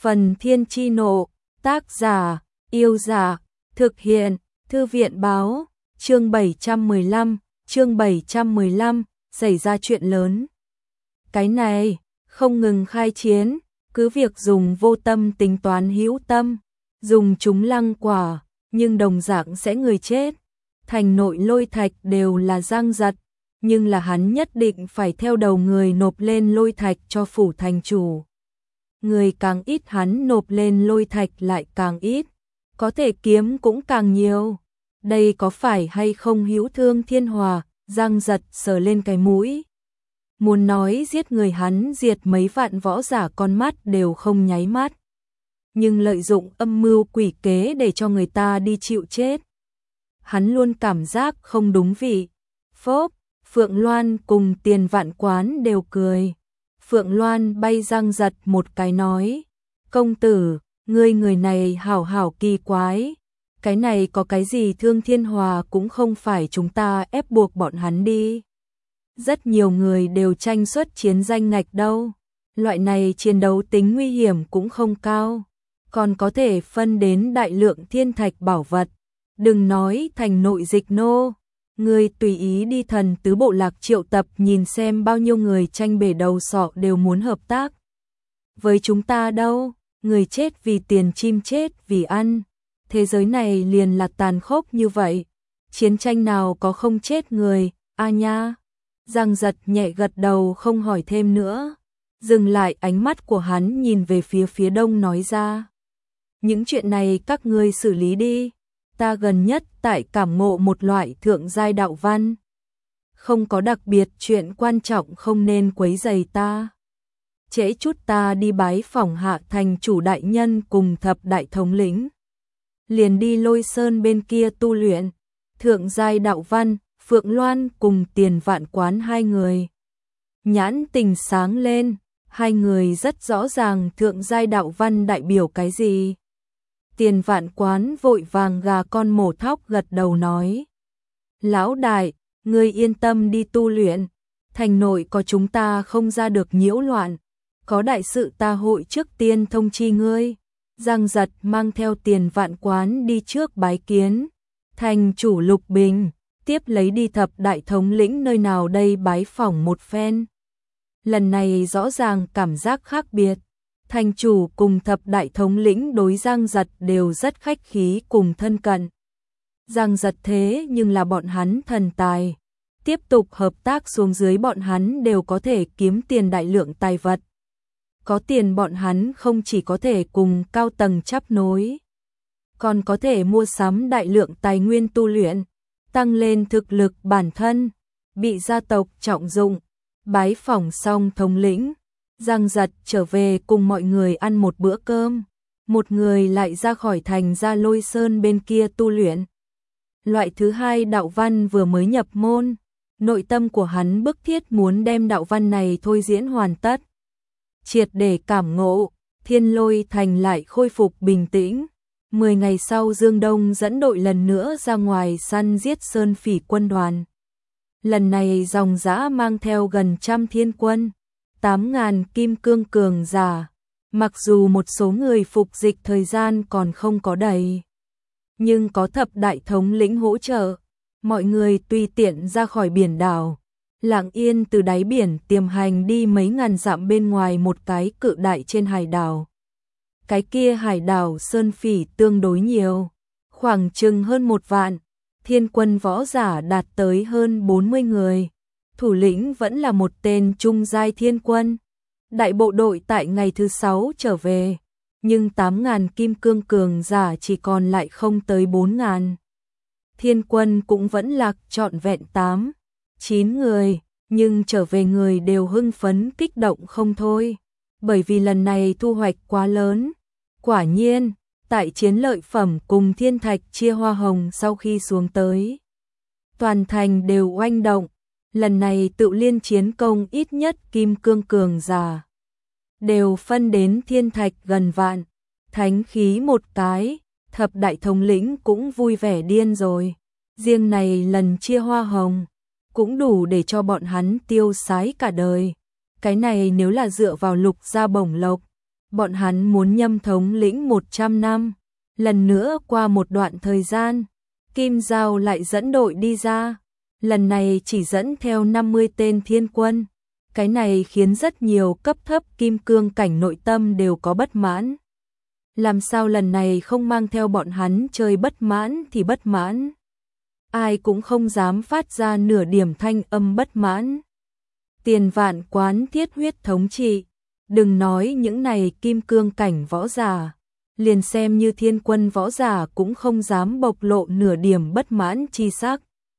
Phần Thiên Chi Nộ, tác giả, Yêu Giả, thực hiện, Thư viện Báo, chương 715, xảy ra chuyện lớn. Cái này, không ngừng khai chiến, cứ việc dùng vô tâm tính toán hữu tâm, dùng chúng lăng quả, nhưng đồng dạng sẽ người chết. Thành nội lôi thạch đều là Giang Giật, nhưng là hắn nhất định phải theo đầu người nộp lên lôi thạch cho phủ thành chủ. Người càng ít hắn nộp lên lôi thạch lại càng ít, có thể kiếm cũng càng nhiều. Đây có phải hay không hữu thương thiên hòa? Giang Giật sờ lên cái mũi. Muốn nói giết người hắn diệt mấy vạn võ giả con mắt đều không nháy mắt. Nhưng lợi dụng âm mưu quỷ kế để cho người ta đi chịu chết. Hắn luôn cảm giác không đúng vị. Phốp, Phượng Loan cùng Tiền Vạn Quán đều cười. Phượng Loan bay Giang Giật một cái nói, công tử, ngươi người này hảo hảo kỳ quái. Cái này có cái gì thương thiên hòa cũng không phải chúng ta ép buộc bọn hắn đi. Rất nhiều người đều tranh suất chiến danh ngạch đâu. Loại này chiến đấu tính nguy hiểm cũng không cao. Còn có thể phân đến đại lượng thiên thạch bảo vật. Đừng nói thành nội dịch nô. Người tùy ý đi Thần Tứ Bộ Lạc triệu tập nhìn xem bao nhiêu người tranh bể đầu sọ đều muốn hợp tác. Với chúng ta đâu, người chết vì tiền chim chết vì ăn. Thế giới này liền là tàn khốc như vậy. Chiến tranh nào có không chết người, a nha. Giang Giật nhẹ gật đầu không hỏi thêm nữa. Dừng lại ánh mắt của hắn nhìn về phía đông nói ra. Những chuyện này các ngươi xử lý đi. Ta gần nhất tại cảm ngộ một loại thượng giai đạo văn. Không có đặc biệt chuyện quan trọng không nên quấy rầy ta. Trễ chút ta đi bái phỏng Hạ thành chủ đại nhân cùng thập đại thống lĩnh. Liền đi Lôi Sơn bên kia tu luyện. Thượng giai đạo văn, Phượng Loan cùng Tiền Vạn Quán hai người. Nhãn tình sáng lên, hai người rất rõ ràng thượng giai đạo văn đại biểu cái gì. Tiền Vạn Quán vội vàng gà con mổ thóc gật đầu nói. Lão đại, ngươi yên tâm đi tu luyện, thành nội có chúng ta không ra được nhiễu loạn, có đại sự ta hội trước tiên thông chi ngươi. Giang Giật mang theo Tiền Vạn Quán đi trước bái kiến. Thành chủ Lục Bình, tiếp lấy đi thập đại thống lĩnh nơi nào đây bái phỏng một phen. Lần này rõ ràng cảm giác khác biệt. Thành chủ cùng thập đại thống lĩnh đối Giang Giật đều rất khách khí cùng thân cận. Giang Giật thế nhưng là bọn hắn thần tài. Tiếp tục hợp tác xuống dưới bọn hắn đều có thể kiếm tiền đại lượng tài vật. Có tiền bọn hắn không chỉ có thể cùng cao tầng chấp nối, còn có thể mua sắm đại lượng tài nguyên tu luyện, tăng lên thực lực bản thân, bị gia tộc trọng dụng. Bái phỏng xong thống lĩnh, Giang Giật trở về cùng mọi người ăn một bữa cơm, một người lại ra khỏi thành ra Lôi Sơn bên kia tu luyện. Loại thứ hai đạo văn vừa mới nhập môn, nội tâm của hắn bức thiết muốn đem đạo văn này thôi diễn hoàn tất. Triệt để cảm ngộ, Thiên Lôi Thành lại khôi phục bình tĩnh. 10 ngày sau Dương Đông dẫn đội lần nữa ra ngoài săn giết Sơn Phỉ quân đoàn. Lần này dòng dã mang theo gần trăm thiên quân, 8.000 kim cương cường giả. Mặc dù một số người phục dịch thời gian còn không có đầy, nhưng có thập đại thống lĩnh hỗ trợ, mọi người tùy tiện ra khỏi biển đảo, lặng yên từ đáy biển tiềm hành đi mấy ngàn dặm bên ngoài một cái cự đại trên hải đảo. Cái kia hải đảo Sơn Phỉ tương đối nhiều, khoảng chừng hơn 1 vạn, thiên quân võ giả đạt tới hơn 40 người. Thủ lĩnh vẫn là một tên trung giai thiên quân. Đại bộ đội tại ngày thứ 6 trở về, nhưng 8.000 kim cương cường giả chỉ còn lại không tới 4.000. Thiên quân cũng vẫn lạc trọn vẹn 8-9 người, nhưng trở về người đều hưng phấn kích động không thôi, bởi vì lần này thu hoạch quá lớn. Quả nhiên, tại chiến lợi phẩm cùng thiên thạch chia hoa hồng sau khi xuống tới, toàn thành đều oanh động. Lần này tự liên chiến công ít nhất kim cương cường giả đều phân đến thiên thạch gần vạn, thánh khí một cái, thập đại thống lĩnh cũng vui vẻ điên rồi. Riêng này lần chia hoa hồng cũng đủ để cho bọn hắn tiêu sái cả đời. Cái này nếu là dựa vào Lục gia bổng lộc, Bọn hắn muốn Nhâm thống lĩnh 100 năm. Lần nữa qua một đoạn thời gian, Kim Giao lại dẫn đội đi ra. Lần này chỉ dẫn theo 50 tên thiên quân. Cái này khiến rất nhiều cấp thấp kim cương cảnh nội tâm đều có bất mãn. Làm sao lần này không mang theo bọn hắn chơi bất mãn thì bất mãn. Ai cũng không dám phát ra nửa điểm thanh âm bất mãn. Tiền Vạn Quán thiết huyết thống trị. Đừng nói những này kim cương cảnh võ giả. Liền xem như thiên quân võ giả cũng không dám bộc lộ nửa điểm bất mãn chi sắc.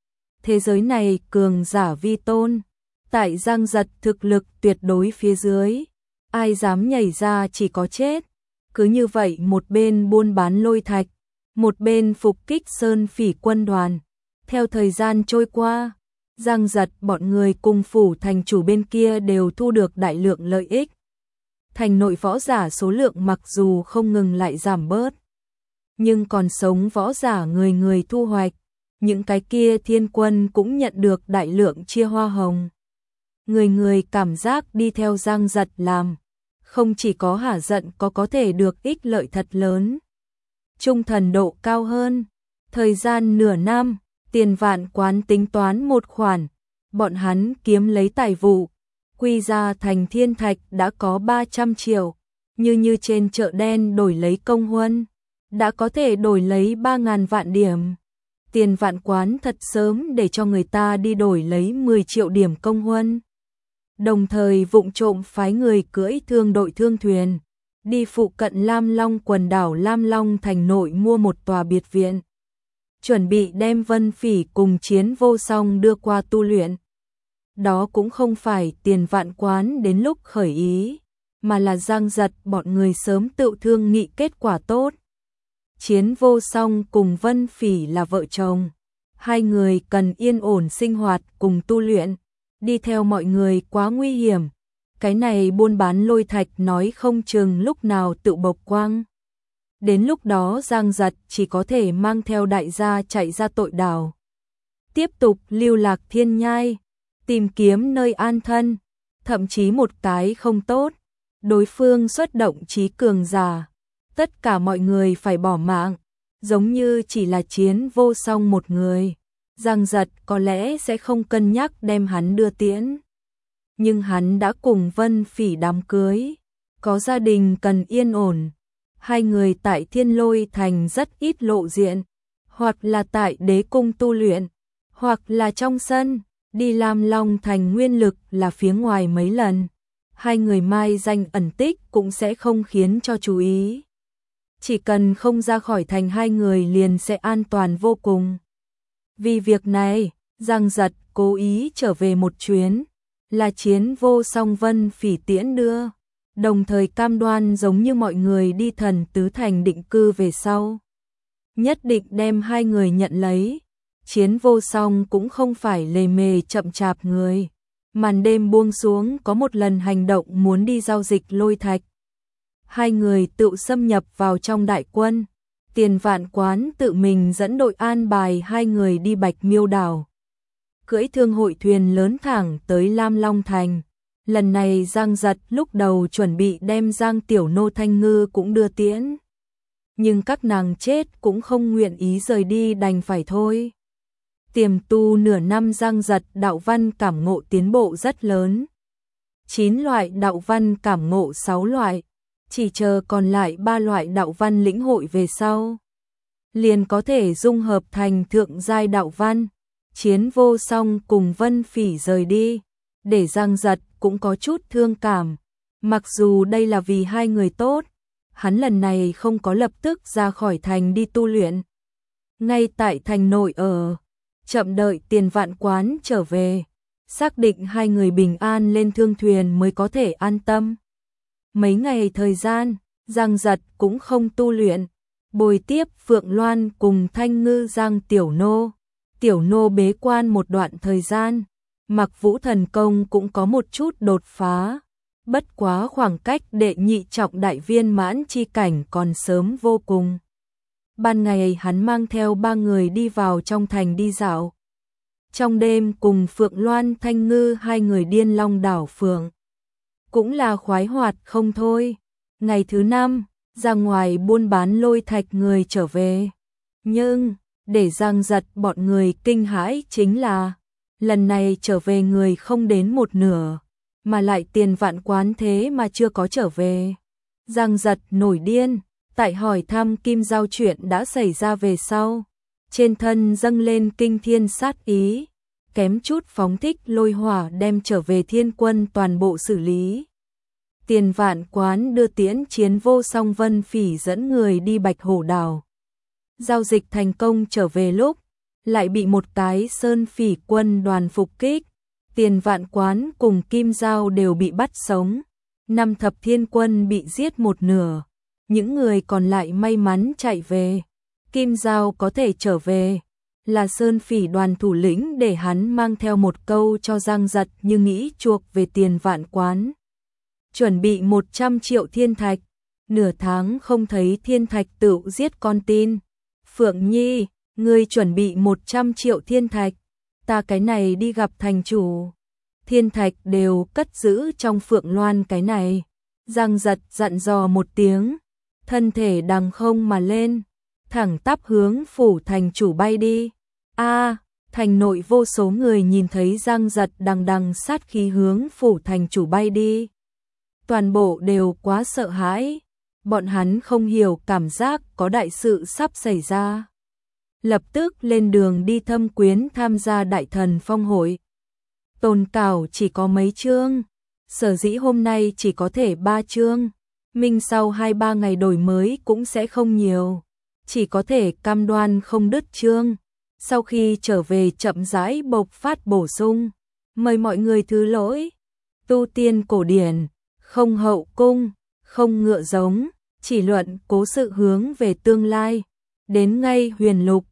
Thế giới này cường giả vi tôn. Tại Giang Giật thực lực tuyệt đối phía dưới. Ai dám nhảy ra chỉ có chết. Cứ như vậy một bên buôn bán lôi thạch. Một bên phục kích sơn phỉ quân đoàn. Theo thời gian trôi qua, Giang Giật bọn người cùng phủ thành chủ bên kia đều thu được đại lượng lợi ích. Thành nội võ giả số lượng mặc dù không ngừng lại giảm bớt, nhưng còn sống võ giả người người thu hoạch. Những cái kia thiên quân cũng nhận được đại lượng chia hoa hồng. Người người cảm giác đi theo Giang Giật làm, không chỉ có hả giận có thể được ích lợi thật lớn. Trung thần độ cao hơn. Thời gian nửa năm, Tiền Vạn Quán tính toán một khoản, bọn hắn kiếm lấy tài vụ, quy ra thành thiên thạch đã có 300 triệu, như trên chợ đen đổi lấy công huân, đã có thể đổi lấy 3.000 vạn điểm. Tiền Vạn Quán thật sớm để cho người ta đi đổi lấy 10 triệu điểm công huân. Đồng thời vụng trộm phái người cưỡi thương đội thương thuyền, đi phụ cận Lam Long quần đảo Lam Long thành nội mua một tòa biệt viện. Chuẩn bị đem Vân Phỉ cùng Chiến Vô Song đưa qua tu luyện. Đó cũng không phải Tiền Vạn Quán đến lúc khởi ý, mà là Giang Giật bọn người sớm tự thương nghị kết quả tốt. Chiến Vô Song cùng Vân Phỉ là vợ chồng, hai người cần yên ổn sinh hoạt cùng tu luyện, đi theo mọi người quá nguy hiểm. Cái này buôn bán lôi thạch nói không chừng lúc nào tự bộc quang. Đến lúc đó Giang Giật chỉ có thể mang theo đại gia chạy ra tội đảo. Tiếp tục lưu lạc thiên nhai, tìm kiếm nơi an thân, thậm chí một cái không tốt, đối phương xuất động trí cường giả. Tất cả mọi người phải bỏ mạng, giống như chỉ là Chiến Vô Song một người. Giang Giật có lẽ sẽ không cân nhắc đem hắn đưa tiễn. Nhưng hắn đã cùng Vân Phỉ đám cưới, có gia đình cần yên ổn. Hai người tại Thiên Lôi Thành rất ít lộ diện, hoặc là tại Đế Cung tu luyện, hoặc là trong sân, đi Lam Long Thành nguyên lực là phía ngoài mấy lần. Hai người mai danh ẩn tích cũng sẽ không khiến cho chú ý. Chỉ cần không ra khỏi thành hai người liền sẽ an toàn vô cùng. Vì việc này, Giang Giật cố ý trở về một chuyến, là Chiến Vô Song Vân Phỉ tiễn đưa. Đồng thời cam đoan giống như mọi người đi Thần Tứ Thành định cư về sau, nhất định đem hai người nhận lấy. Chiến Vô Song cũng không phải lề mề chậm chạp người. Màn đêm buông xuống có một lần hành động muốn đi giao dịch lôi thạch. Hai người tự xâm nhập vào trong đại quân. Tiền Vạn Quán tự mình dẫn đội an bài hai người đi Bạch Miêu đảo, cưỡi thương hội thuyền lớn thẳng tới Lam Long Thành. Lần này Giang Giật lúc đầu chuẩn bị đem Giang Tiểu Nô Thanh Ngư cũng đưa tiễn, nhưng các nàng chết cũng không nguyện ý rời đi đành phải thôi. Tiềm tu nửa năm Giang Giật đạo văn cảm ngộ tiến bộ rất lớn. 9 loại đạo văn cảm ngộ 6 loại, chỉ chờ còn lại 3 loại đạo văn lĩnh hội về sau, liền có thể dung hợp thành thượng giai đạo văn. Chiến Vô Song cùng Vân Phỉ rời đi, để Giang Giật cũng có chút thương cảm. Mặc dù đây là vì hai người tốt, hắn lần này không có lập tức ra khỏi thành đi tu luyện. Ngay tại thành nội ở, chậm đợi Tiền Vạn Quán trở về, xác định hai người bình an lên thương thuyền mới có thể an tâm. Mấy ngày thời gian, Giang Giật cũng không tu luyện, bồi tiếp Phượng Loan cùng Thanh Ngư Giang Tiểu Nô. Tiểu Nô bế quan một đoạn thời gian, Mặc Vũ thần công cũng có một chút đột phá, bất quá khoảng cách đệ nhị trọng đại viên mãn chi cảnh còn sớm vô cùng. Ban ngày hắn mang theo 3 người đi vào trong thành đi dạo. Trong đêm cùng Phượng Loan Thanh Ngư hai người điên long đảo phượng, cũng là khoái hoạt không thôi. Ngày thứ 5, ra ngoài buôn bán lôi thạch người trở về. Nhưng, để Giang Giật bọn người kinh hãi chính là, lần này trở về người không đến một nửa, mà lại Tiền Vạn Quán thế mà chưa có trở về. Giang Giật nổi điên, tại hỏi thăm Kim Giao chuyện đã xảy ra về sau. Trên thân dâng lên kinh thiên sát ý, kém chút phóng thích lôi hỏa đem trở về Thiên Quân toàn bộ xử lý. Tiền Vạn Quán đưa Tiễn Chiến Vô Song Vân Phỉ dẫn người đi Bạch Hổ Đảo. Giao dịch thành công trở về lúc, lại bị một cái Sơn Phỉ quân đoàn phục kích. Tiền Vạn Quán cùng Kim Giao đều bị bắt sống. 5 thập thiên quân bị giết một nửa. Những người còn lại may mắn chạy về. Kim Giao có thể trở về, là Sơn Phỉ đoàn thủ lĩnh để hắn mang theo một câu cho Giang Giật như nghĩ chuộc về Tiền Vạn Quán. Chuẩn bị 100 triệu thiên thạch, nửa tháng không thấy thiên thạch tự giết con tin. Phượng Nhi, ngươi chuẩn bị 100 triệu thiên thạch, ta cái này đi gặp thành chủ. Thiên thạch đều cất giữ trong Phượng Loan cái này. Giang Giật dặn dò một tiếng, thân thể đằng không mà lên, thẳng tắp hướng phủ thành chủ bay đi. Thành nội vô số người nhìn thấy Giang Giật đằng đằng sát khí hướng phủ thành chủ bay đi. Toàn bộ đều quá sợ hãi, bọn hắn không hiểu cảm giác có đại sự sắp xảy ra. Lập tức lên đường đi Thâm Quyến tham gia Đại Thần Phong hội. Tồn cảo chỉ có mấy chương, sở dĩ hôm nay chỉ có thể 3 chương, minh sau 2-3 ngày đổi mới cũng sẽ không nhiều, chỉ có thể cam đoan không đứt chương. Sau khi trở về chậm rãi bộc phát bổ sung, mời mọi người thứ lỗi. Tu tiên cổ điển, không hậu cung, không ngựa giống, chỉ luận cố sự hướng về tương lai. Đến ngay huyền lục,